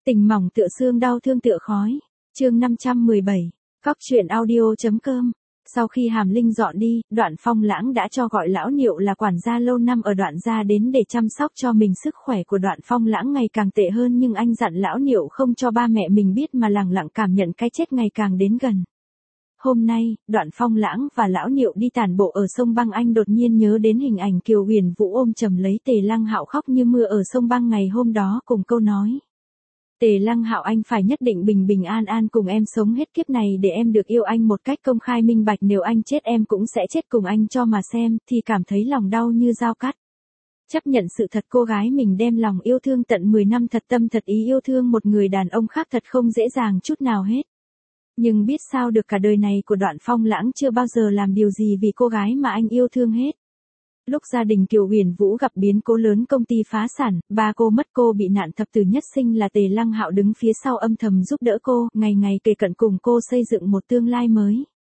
Tình mỏng tựa xương, đau thương tựa khói. Chương 517. Cóc truyện audio.com. Sau khi Hàm Linh dọn đi, Đoạn Phong Lãng đã cho gọi lão Niệu là quản gia lâu năm ở Đoạn gia đến để chăm sóc cho mình. Sức khỏe của Đoạn Phong Lãng ngày càng tệ hơn, nhưng anh dặn lão Niệu không cho ba mẹ mình biết mà lẳng lặng cảm nhận cái chết ngày càng đến gần. Hôm nay, Đoạn Phong Lãng và lão Niệu đi tản bộ ở sông băng. Anh đột nhiên nhớ đến hình ảnh Kiều Huyền Vũ ôm chầm lấy Tề Lăng Hạo khóc như mưa ở sông băng ngày hôm đó, cùng câu nói: Tề Lăng Hạo, anh phải nhất định bình bình an an cùng em sống hết kiếp này để em được yêu anh một cách công khai minh bạch, nếu anh chết em cũng sẽ chết cùng anh cho mà xem. Thì cảm thấy lòng đau như dao cắt. Chấp nhận sự thật, cô gái mình đem lòng yêu thương tận 10 năm thật tâm thật ý yêu thương một người đàn ông khác thật không dễ dàng chút nào hết. Nhưng biết sao được, cả đời này của Đoạn Phong Lãng chưa bao giờ làm điều gì vì cô gái mà anh yêu thương hết. Lúc gia đình Kiều Huyền Vũ gặp biến cố lớn, công ty phá sản, ba cô mất, cô bị nạn thập tử nhất sinh, là Tề Lăng Hạo đứng phía sau âm thầm giúp đỡ cô, ngày ngày kề cận cùng cô xây dựng một tương lai mới.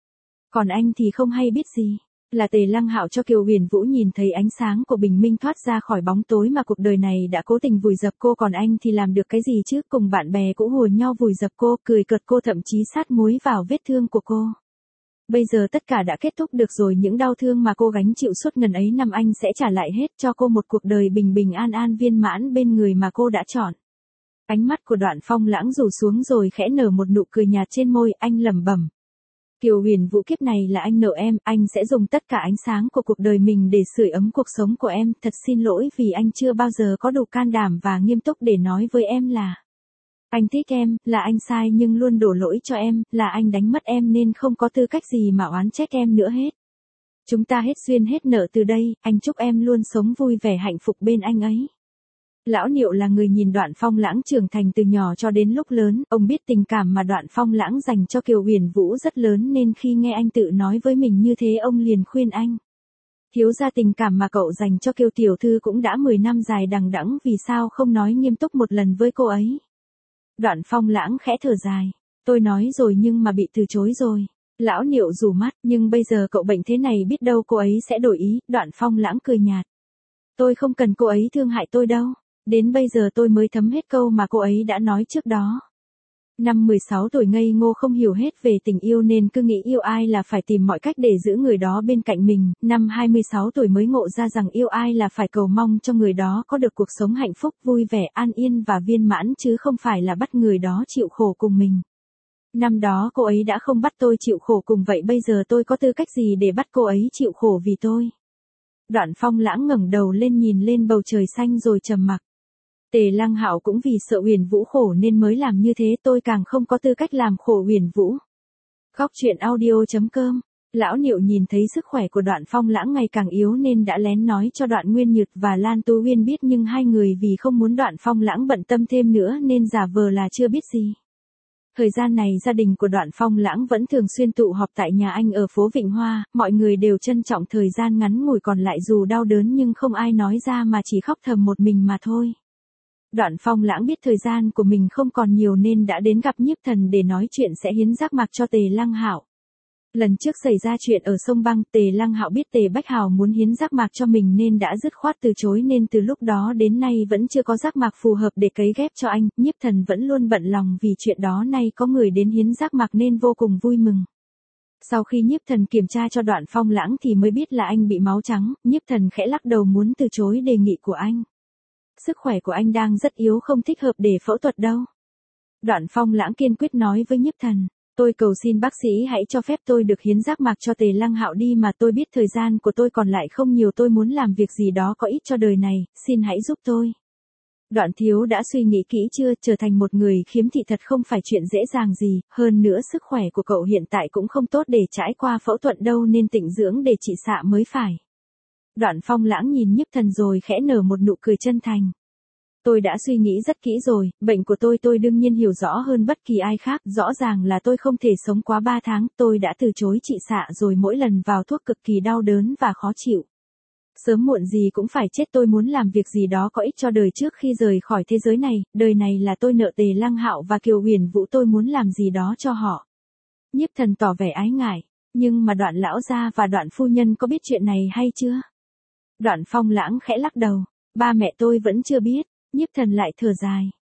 Còn anh thì không hay biết gì. Là Tề Lăng Hạo cho Kiều Huyền Vũ nhìn thấy ánh sáng của bình minh thoát ra khỏi bóng tối mà cuộc đời này đã cố tình vùi dập cô. Còn anh thì làm được cái gì chứ? Cùng bạn bè cũ hùa nhau vùi dập cô, cười cợt cô, thậm chí sát muối vào vết thương của cô. Bây giờ tất cả đã kết thúc được rồi, những đau thương mà cô gánh chịu suốt ngần ấy năm anh sẽ trả lại hết cho cô một cuộc đời bình bình an an viên mãn bên người mà cô đã chọn. Ánh mắt của Đoạn Phong Lãng rủ xuống rồi khẽ nở một nụ cười nhạt trên môi, anh lẩm bẩm: Kiều Huyền Vũ, kiếp này là anh nợ em, anh sẽ dùng tất cả ánh sáng của cuộc đời mình để sưởi ấm cuộc sống của em. Thật xin lỗi vì anh chưa bao giờ có đủ can đảm và nghiêm túc để nói với em là anh thích em, là anh sai nhưng luôn đổ lỗi cho em, là anh đánh mất em nên không có tư cách gì mà oán trách em nữa hết. Chúng ta hết duyên hết nợ từ đây, anh chúc em luôn sống vui vẻ hạnh phúc bên anh ấy. Lão Niệu là người nhìn Đoạn Phong Lãng trưởng thành từ nhỏ cho đến lúc lớn, ông biết tình cảm mà Đoạn Phong Lãng dành cho Kiều Huyền Vũ rất lớn, nên khi nghe anh tự nói với mình như thế, ông liền khuyên anh: Thiếu gia, tình cảm mà cậu dành cho Kiều tiểu thư cũng đã 10 năm dài đằng đẵng, vì sao không nói nghiêm túc một lần với cô ấy? Đoạn Phong Lãng khẽ thở dài: Tôi nói rồi nhưng mà bị từ chối rồi. Lão Niệu rủ mắt: Nhưng bây giờ cậu bệnh thế này, biết đâu cô ấy sẽ đổi ý. Đoạn Phong Lãng cười nhạt: Tôi không cần cô ấy thương hại tôi đâu. Đến bây giờ tôi mới thấm hết câu mà cô ấy đã nói trước đó. Năm 16 tuổi ngây ngô không hiểu hết về tình yêu nên cứ nghĩ yêu ai là phải tìm mọi cách để giữ người đó bên cạnh mình. Năm 26 tuổi mới ngộ ra rằng yêu ai là phải cầu mong cho người đó có được cuộc sống hạnh phúc, vui vẻ, an yên và viên mãn, chứ không phải là bắt người đó chịu khổ cùng mình. Năm đó cô ấy đã không bắt tôi chịu khổ cùng, vậy bây giờ tôi có tư cách gì để bắt cô ấy chịu khổ vì tôi? Đoạn Phong Lãng ngẩng đầu lên nhìn lên bầu trời xanh rồi trầm mặc. Tề Lăng Hạo cũng vì sợ Huyền Vũ khổ nên mới làm như thế, tôi càng không có tư cách làm khổ Huyền Vũ. Cóc truyện audio.com. Lão Niệu nhìn thấy sức khỏe của Đoạn Phong Lãng ngày càng yếu nên đã lén nói cho Đoạn Nguyên Nhược và Lan Tu Uyên biết, nhưng hai người vì không muốn Đoạn Phong Lãng bận tâm thêm nữa nên giả vờ là chưa biết gì. Thời gian này gia đình của Đoạn Phong Lãng vẫn thường xuyên tụ họp tại nhà anh ở phố Vịnh Hoa, mọi người đều trân trọng thời gian ngắn ngủi còn lại, dù đau đớn nhưng không ai nói ra mà chỉ khóc thầm một mình mà thôi. Đoạn Phong Lãng biết thời gian của mình không còn nhiều nên đã đến gặp Nhiếp Thần để nói chuyện sẽ hiến giác mạc cho Tề Lăng Hạo. Lần trước xảy ra chuyện ở sông băng, Tề Lăng Hạo biết Tề Bách Hào muốn hiến giác mạc cho mình nên đã dứt khoát từ chối, nên từ lúc đó đến nay vẫn chưa có giác mạc phù hợp để cấy ghép cho anh. Nhiếp Thần vẫn luôn bận lòng vì chuyện đó, nay có người đến hiến giác mạc nên vô cùng vui mừng. Sau khi Nhiếp Thần kiểm tra cho Đoạn Phong Lãng thì mới biết là anh bị máu trắng. Nhiếp Thần khẽ lắc đầu muốn từ chối đề nghị của anh. Sức khỏe của anh đang rất yếu, không thích hợp để phẫu thuật đâu. Đoạn Phong Lãng kiên quyết nói với Nhiếp Thần: Tôi cầu xin bác sĩ hãy cho phép tôi được hiến giác mạc cho Tề Lăng Hạo đi mà, tôi biết thời gian của tôi còn lại không nhiều, tôi muốn làm việc gì đó có ích cho đời này, xin hãy giúp tôi. Đoạn thiếu đã suy nghĩ kỹ chưa? Trở thành một người khiếm thị thật không phải chuyện dễ dàng gì, hơn nữa sức khỏe của cậu hiện tại cũng không tốt để trải qua phẫu thuật đâu, nên tĩnh dưỡng để trị xạ mới phải. Đoạn Phong Lãng nhìn Nhiếp Thần rồi khẽ nở một nụ cười chân thành. Tôi đã suy nghĩ rất kỹ rồi, bệnh của tôi đương nhiên hiểu rõ hơn bất kỳ ai khác, rõ ràng là tôi không thể sống quá 3 tháng, tôi đã từ chối trị xạ rồi, mỗi lần vào thuốc cực kỳ đau đớn và khó chịu. Sớm muộn gì cũng phải chết, tôi muốn làm việc gì đó có ích cho đời trước khi rời khỏi thế giới này, đời này là tôi nợ Tề Lăng Hạo và Kiều Huyền Vũ, tôi muốn làm gì đó cho họ. Nhiếp Thần tỏ vẻ ái ngại, nhưng mà Đoạn lão gia và Đoạn phu nhân có biết chuyện này hay chưa? Đoạn Phong Lãng khẽ lắc đầu: Ba mẹ tôi vẫn chưa biết. Nhiếp Thần lại thở dài: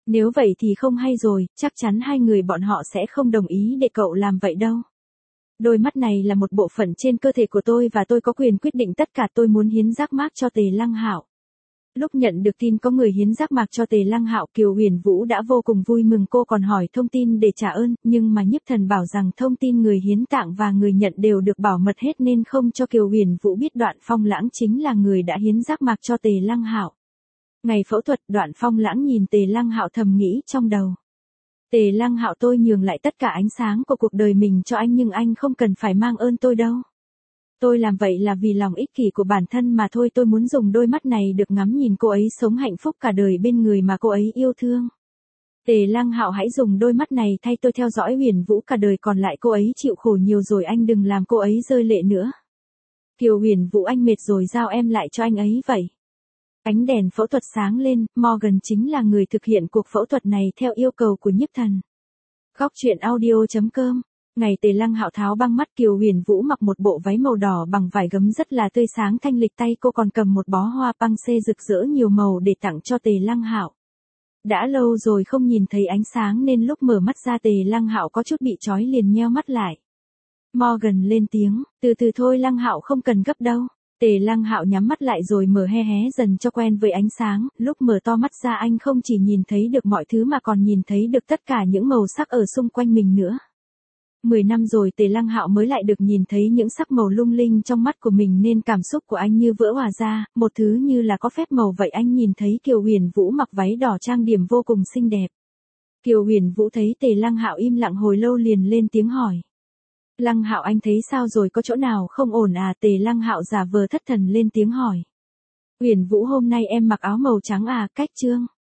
Nếu vậy thì không hay rồi, chắc chắn hai người bọn họ sẽ không đồng ý để cậu làm vậy đâu. Đôi mắt này là một bộ phận trên cơ thể của tôi và tôi có quyền quyết định tất cả, tôi muốn hiến giác mác cho Tề Lăng Hạo. Lúc nhận được tin có người hiến giác mạc cho Tề Lăng Hạo, Kiều Huyền Vũ đã vô cùng vui mừng, cô còn hỏi thông tin để trả ơn, nhưng mà Nhiếp Thần bảo rằng thông tin người hiến tạng và người nhận đều được bảo mật hết nên không cho Kiều Huyền Vũ biết Đoạn Phong Lãng chính là người đã hiến giác mạc cho Tề Lăng Hạo. Ngày phẫu thuật, Đoạn Phong Lãng nhìn Tề Lăng Hạo thầm nghĩ trong đầu. Tề Lăng Hạo, tôi nhường lại tất cả ánh sáng của cuộc đời mình cho anh nhưng anh không cần phải mang ơn tôi đâu. Tôi làm vậy là vì lòng ích kỷ của bản thân mà thôi, tôi muốn dùng đôi mắt này được ngắm nhìn cô ấy sống hạnh phúc cả đời bên người mà cô ấy yêu thương. Tề Lăng Hạo, hãy dùng đôi mắt này thay tôi theo dõi Huyền Vũ cả đời, còn lại cô ấy chịu khổ nhiều rồi, anh đừng làm cô ấy rơi lệ nữa. Kiều Huyền Vũ, anh mệt rồi, giao em lại cho anh ấy vậy. Ánh đèn phẫu thuật sáng lên, Morgan chính là người thực hiện cuộc phẫu thuật này theo yêu cầu của Nhiếp Thần. Góc truyện audio.com. Ngày Tề Lăng Hạo tháo băng mắt, Kiều Huyền Vũ mặc một bộ váy màu đỏ bằng vải gấm rất là tươi sáng thanh lịch, tay cô còn cầm một bó hoa băng xê rực rỡ nhiều màu để tặng cho Tề Lăng Hạo. Đã lâu rồi không nhìn thấy ánh sáng nên lúc mở mắt ra Tề Lăng Hạo có chút bị chói, liền nheo mắt lại. Morgan lên tiếng, từ từ thôi Lăng Hạo, không cần gấp đâu. Tề Lăng Hạo nhắm mắt lại rồi mở hé hé dần cho quen với ánh sáng, lúc mở to mắt ra anh không chỉ nhìn thấy được mọi thứ mà còn nhìn thấy được tất cả những màu sắc ở xung quanh mình nữa. 10 năm rồi Tề Lăng Hạo mới lại được nhìn thấy những sắc màu lung linh trong mắt của mình nên cảm xúc của anh như vỡ hòa ra, một thứ như là có phép màu vậy. Anh nhìn thấy Kiều Huyền Vũ mặc váy đỏ trang điểm vô cùng xinh đẹp. Kiều Huyền Vũ thấy Tề Lăng Hạo im lặng hồi lâu liền lên tiếng hỏi. Lăng Hạo, anh thấy sao rồi, có chỗ nào không ổn à? Tề Lăng Hạo giả vờ thất thần lên tiếng hỏi. Huyền Vũ, hôm nay em mặc áo màu trắng à, cách trương.